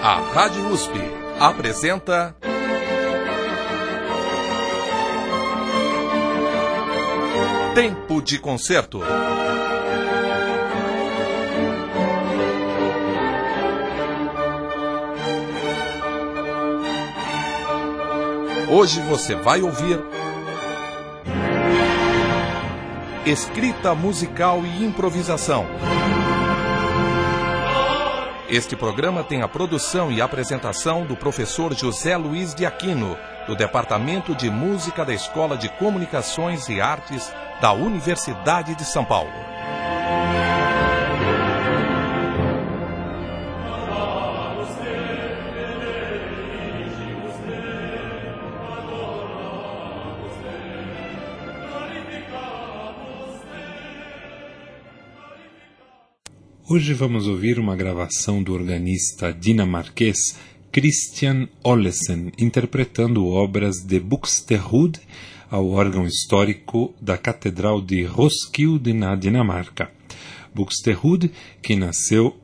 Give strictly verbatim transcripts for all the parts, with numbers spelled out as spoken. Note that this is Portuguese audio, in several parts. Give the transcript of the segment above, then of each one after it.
A Rádio U S P apresenta Tempo de Concerto. Hoje você vai ouvir escrita musical e improvisação. Este programa tem a produção e apresentação do professor José Luiz de Aquino, do Departamento de Música da Escola de Comunicações e Artes da Universidade de São Paulo. Hoje vamos ouvir uma gravação do organista dinamarquês Christian Olesen, interpretando obras de Buxtehude ao órgão histórico da Catedral de Roskilde, na Dinamarca. Buxtehude, que nasceu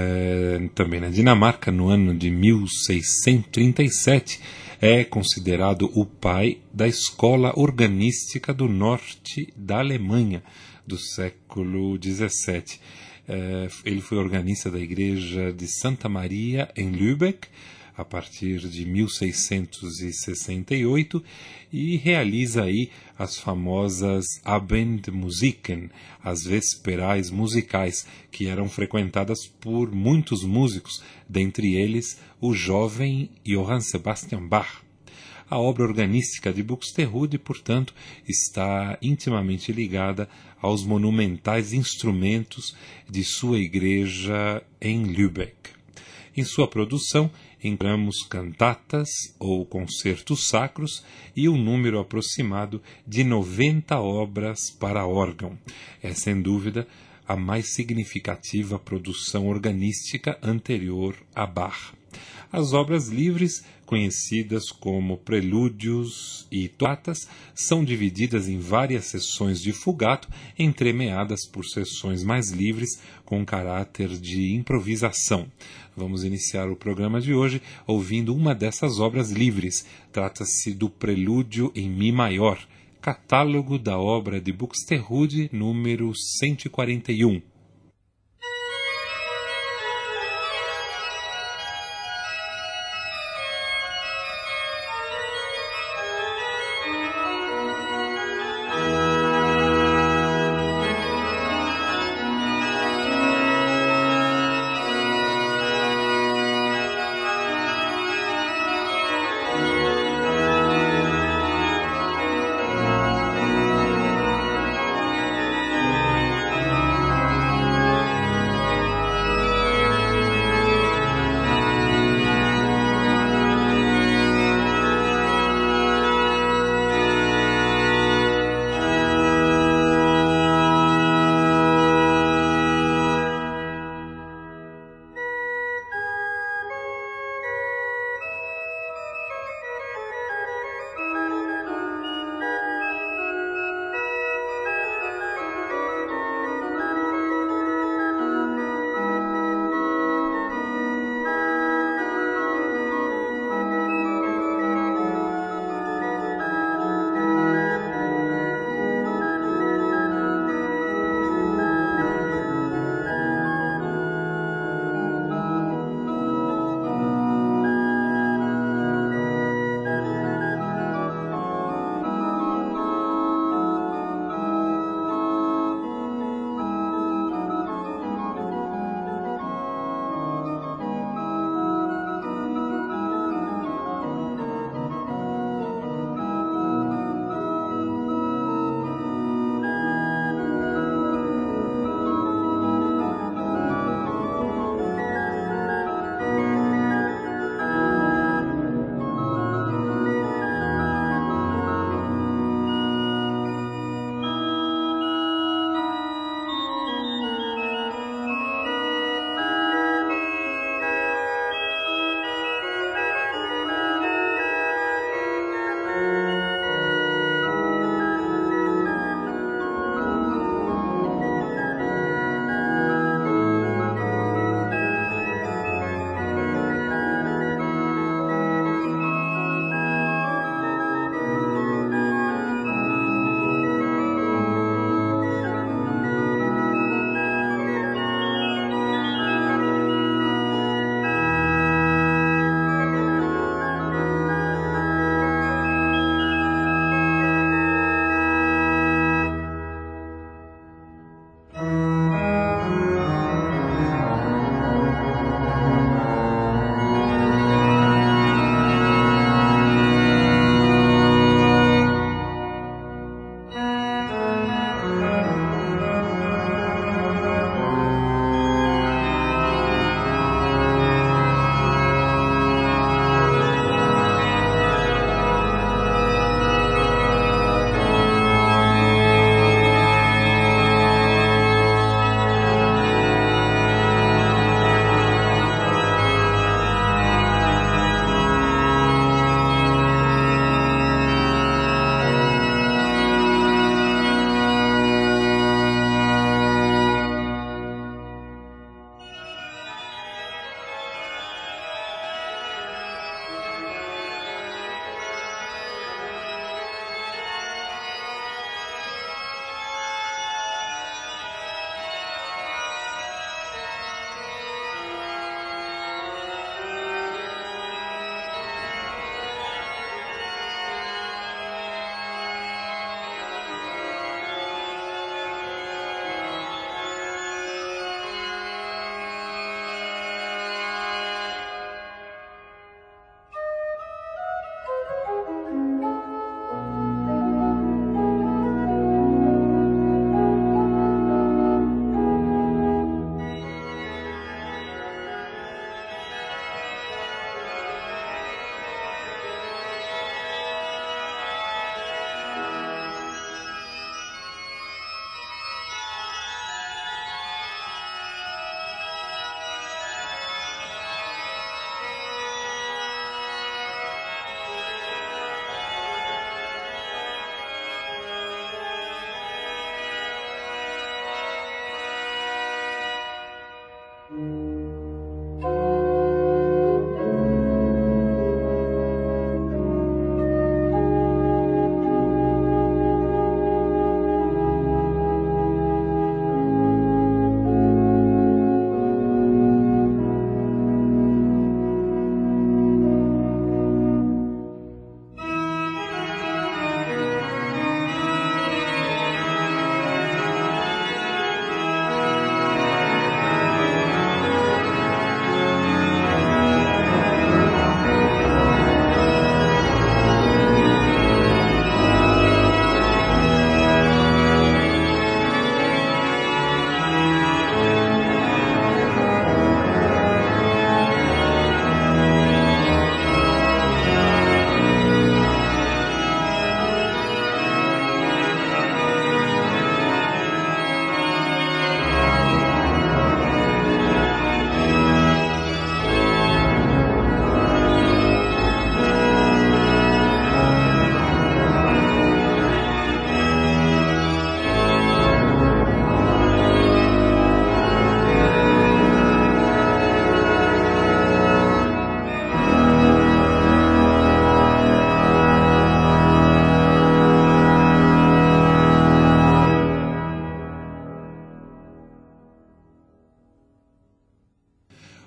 eh, também na Dinamarca no ano de mil seiscentos e trinta e sete, é considerado o pai da escola organística do norte da Alemanha do século dezessete. Uh, ele foi organista da igreja de Santa Maria em Lübeck a partir de mil seiscentos e sessenta e oito e realiza aí as famosas Abendmusiken, as vesperais musicais, que eram frequentadas por muitos músicos, dentre eles o jovem Johann Sebastian Bach. A obra organística de Buxtehude, portanto, está intimamente ligada aos monumentais instrumentos de sua igreja em Lübeck. Em sua produção, encontramos cantatas ou concertos sacros e um número aproximado de noventa obras para órgão. É, sem dúvida, a mais significativa produção organística anterior a Bach. As obras livres, conhecidas como prelúdios e toatas, são divididas em várias sessões de fugato, entremeadas por sessões mais livres com caráter de improvisação. Vamos iniciar o programa de hoje ouvindo uma dessas obras livres. Trata-se do Prelúdio em Mi maior, catálogo da obra de Buxtehude, número cento e quarenta e um.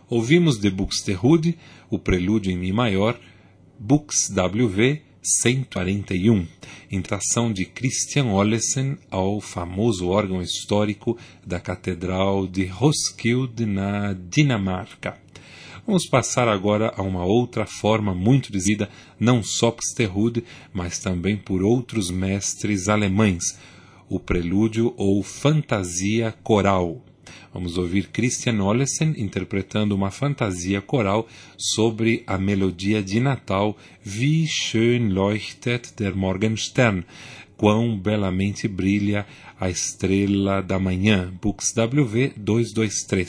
Ouvimos de Buxtehude, o prelúdio em Mi maior, Bux W V cento e quarenta e um, intração de Christian Olesen ao famoso órgão histórico da Catedral de Roskilde, na Dinamarca. Vamos passar agora a uma outra forma muito dizida, não só Buxtehude, mas também por outros mestres alemães, o prelúdio ou fantasia coral. Vamos ouvir Christian Olesen interpretando uma fantasia coral sobre a melodia de Natal Wie schön leuchtet der Morgenstern, quão belamente brilha a estrela da manhã, Bux W V duzentos e vinte e três.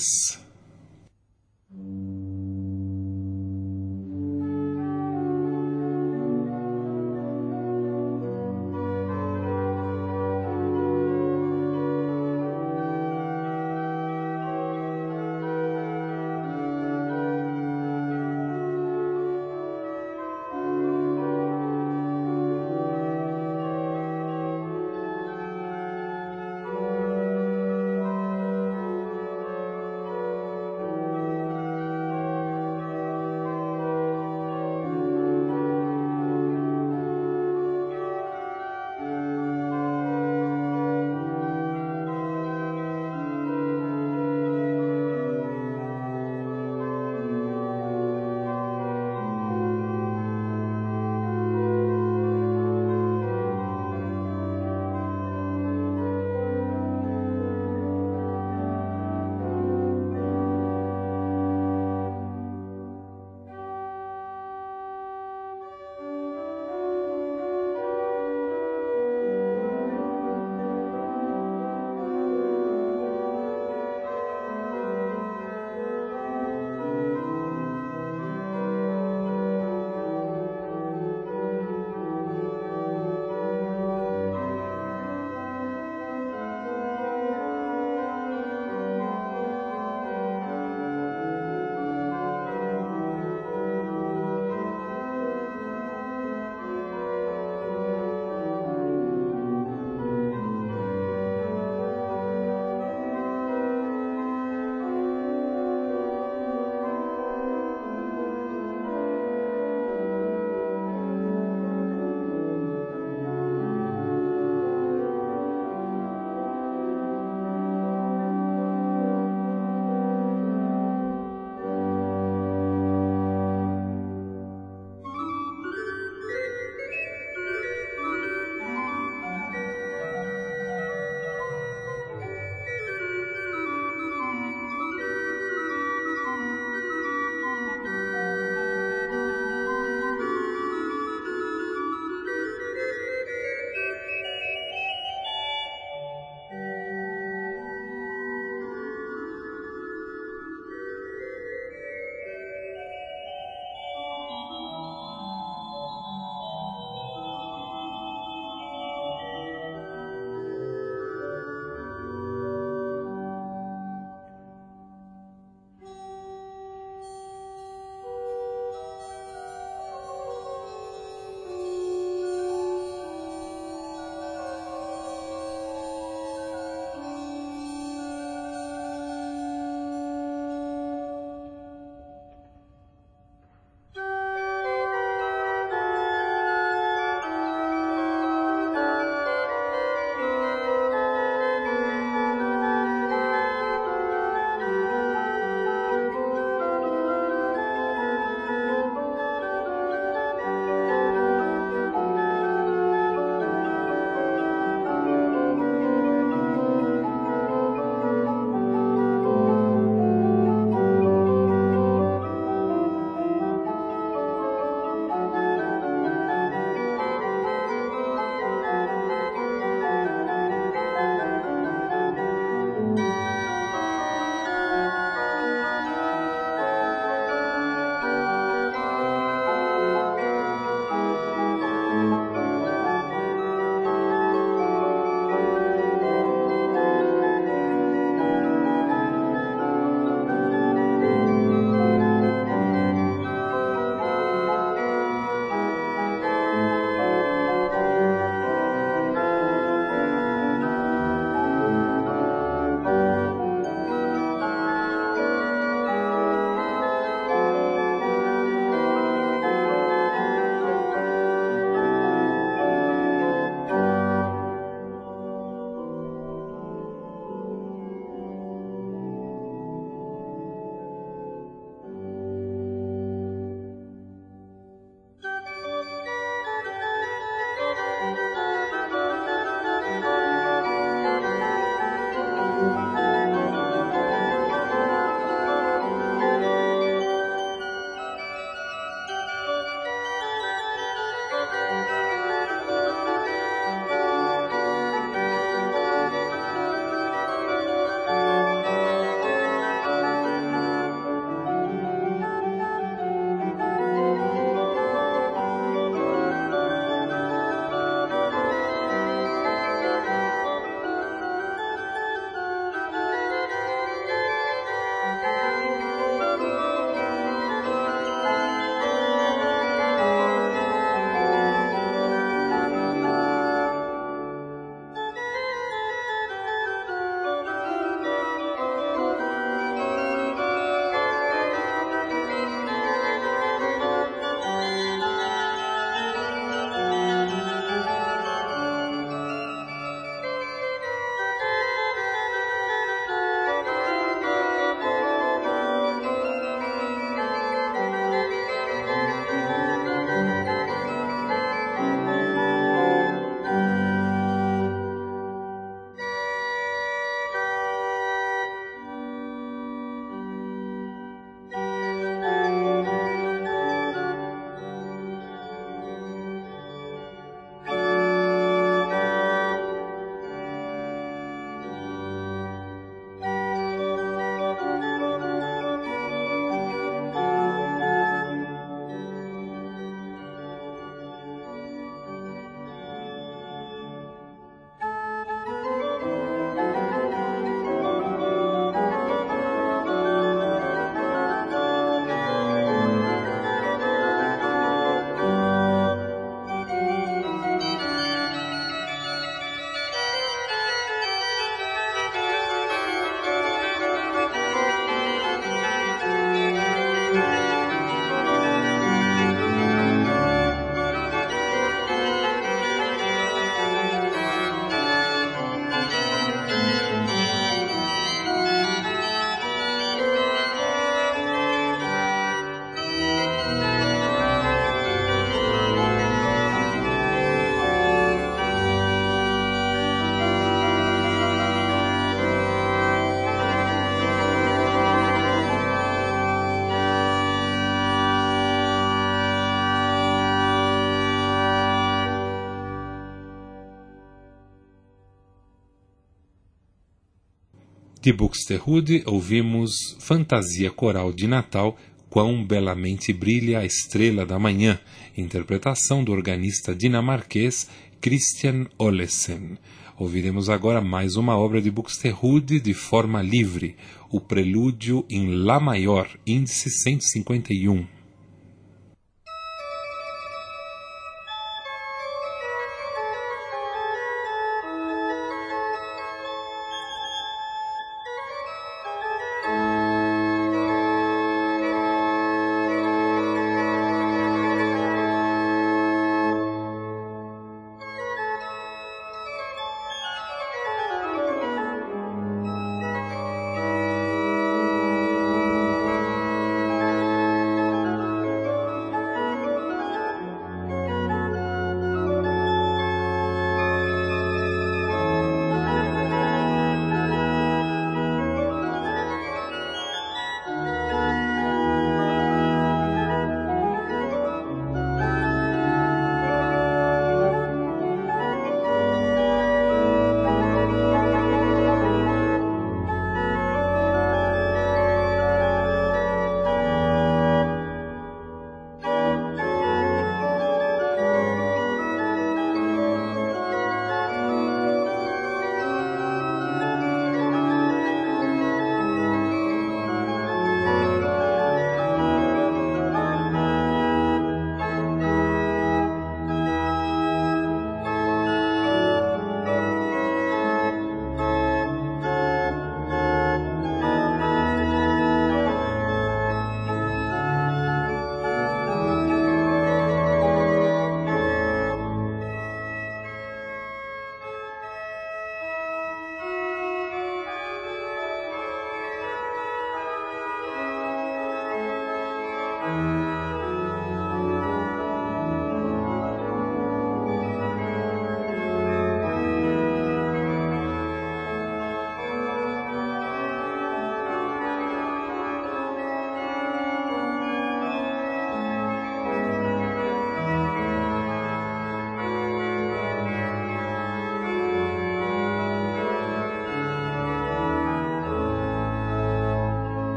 De Buxtehude ouvimos Fantasia Coral de Natal, Quão Belamente Brilha a Estrela da Manhã, interpretação do organista dinamarquês Christian Olesen. Ouviremos agora mais uma obra de Buxtehude de forma livre, o Prelúdio em Lá maior, índice cento e cinquenta e um.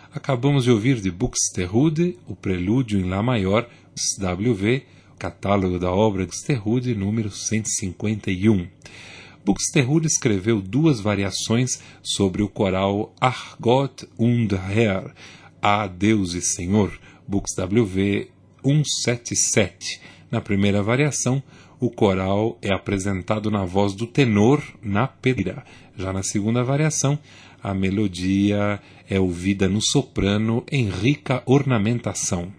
Acabamos de ouvir de Buxtehude o Prelúdio em Lá maior, W V, catálogo da obra de Buxtehude, número cento e cinquenta e um. Buxtehude escreveu duas variações sobre o coral Ach Gott und Herr, A Deus e Senhor, Bux W V cento e setenta e sete. Na primeira variação, o coral é apresentado na voz do tenor na pedreira. Já na segunda variação, a melodia é ouvida no soprano em rica ornamentação.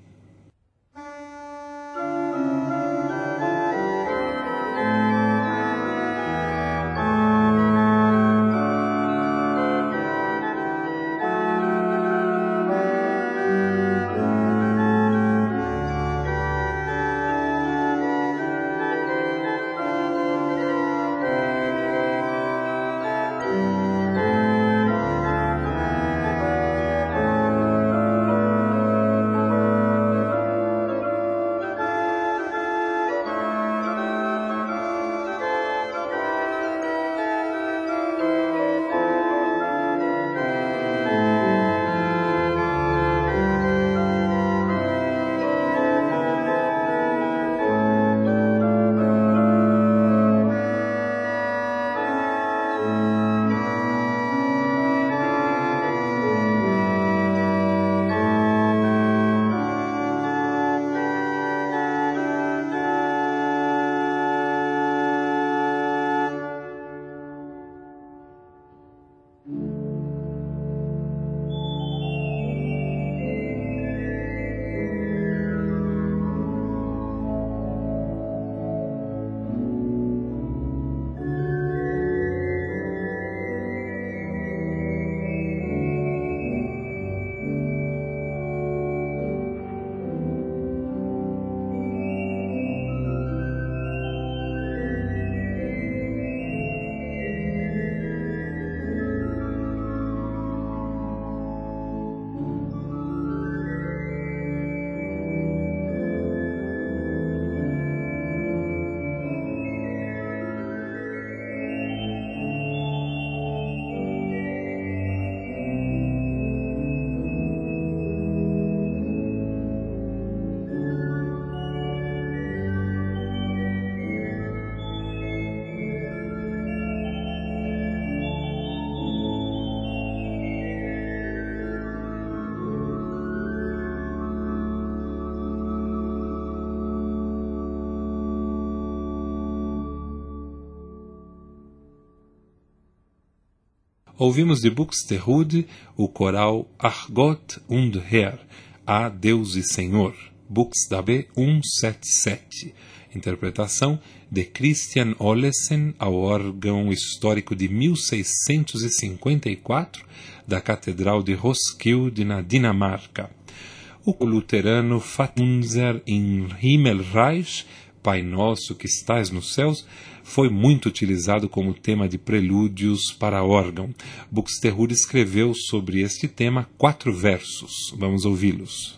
Ouvimos de Buxtehude o coral Ach Gott und Herr, A Deus e Senhor, Bux W cento e setenta e sete. Interpretação de Christian Olesen ao órgão histórico de mil seiscentos e cinquenta e quatro da Catedral de Roskilde, na Dinamarca. O luterano Vater unser im Himmelreich, Pai Nosso que estais nos céus, foi muito utilizado como tema de prelúdios para órgão. Buxtehude escreveu sobre este tema quatro versos. Vamos ouvi-los.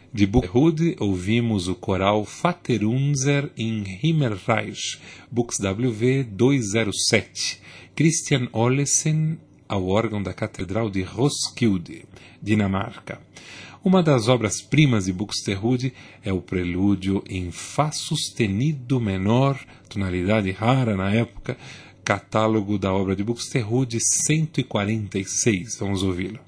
De Buxtehude, ouvimos o coral Vaterunser im Himmelreich, Bux W V duzentos e sete, Christian Olesen, ao órgão da Catedral de Roskilde, Dinamarca. Uma das obras-primas de Buxtehude é o prelúdio em Fá sustenido menor, tonalidade rara na época, catálogo da obra de Buxtehude cento e quarenta e seis. Vamos ouvi-lo.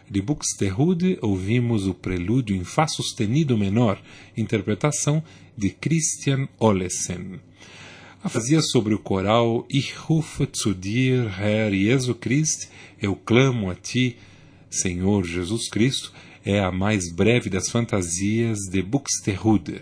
De Buxtehude, ouvimos o prelúdio em Fá sustenido menor, interpretação de Christian Olesen. A fazia sobre o coral Ich rufe zu dir, Herr Jesu Christ, eu clamo a ti, Senhor Jesus Cristo, é a mais breve das fantasias de Buxtehude.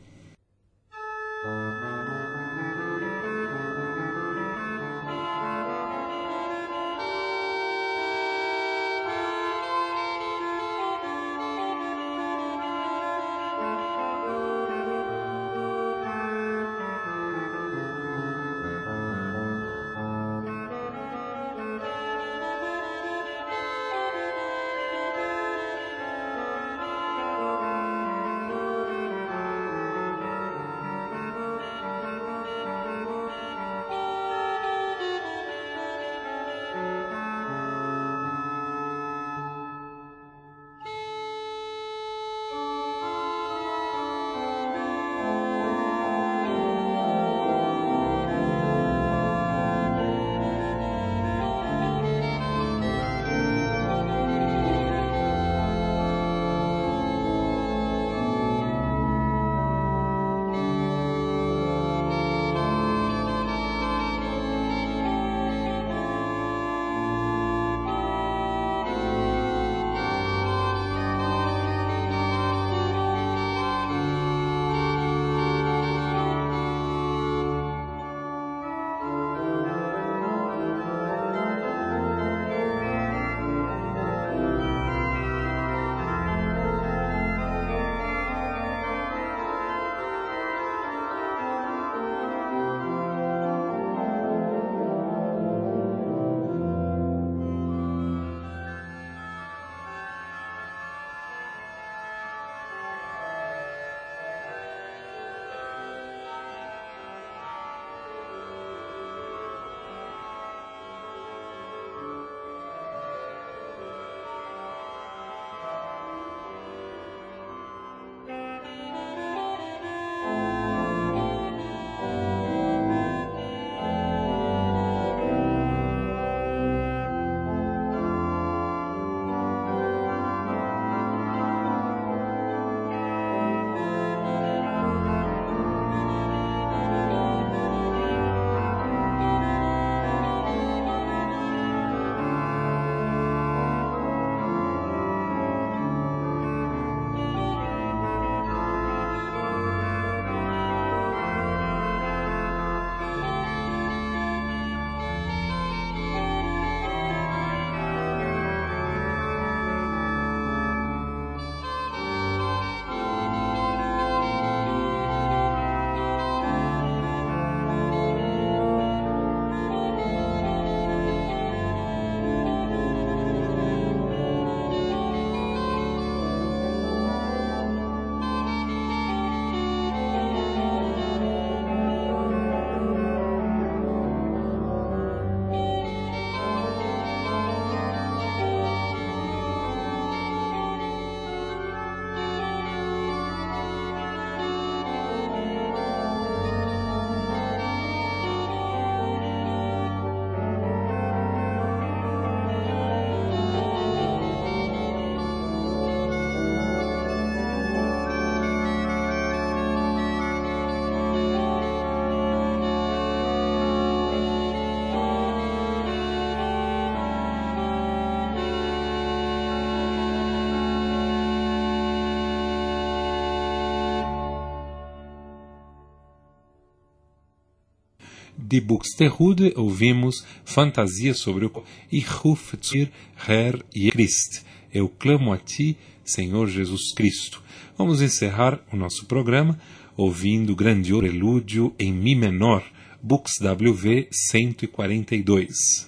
De Buxtehude ouvimos Fantasia sobre o Ich rufe zu dir, Herr Christ. Eu clamo a ti, Senhor Jesus Cristo. Vamos encerrar o nosso programa ouvindo o grandioso prelúdio em Mi menor, Bux W V cento e quarenta e dois.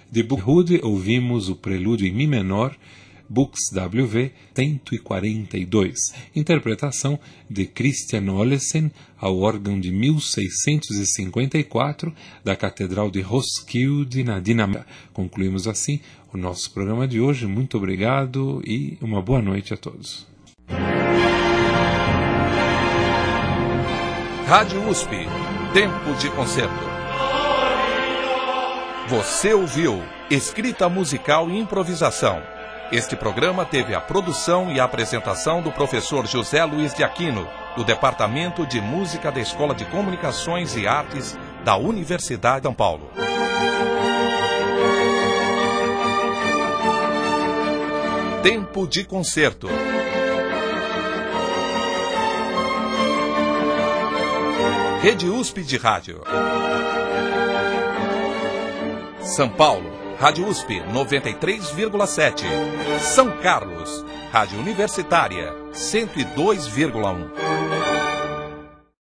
De Buxtehude ouvimos o prelúdio em Mi menor, Bux W V cento e quarenta e dois, interpretação de Christian Olesen ao órgão de mil seiscentos e cinquenta e quatro da Catedral de Roskilde, na Dinamarca. Concluímos assim o nosso programa de hoje. Muito obrigado e uma boa noite a todos. Rádio U S P, Tempo de Concerto. Você ouviu Escrita Musical e Improvisação. Este programa teve a produção e a apresentação do professor José Luiz de Aquino, do Departamento de Música da Escola de Comunicações e Artes da Universidade de São Paulo. Tempo de Concerto. Rede U S P de Rádio. São Paulo, Rádio U S P noventa e três vírgula sete. São Carlos, Rádio Universitária cento e dois vírgula um.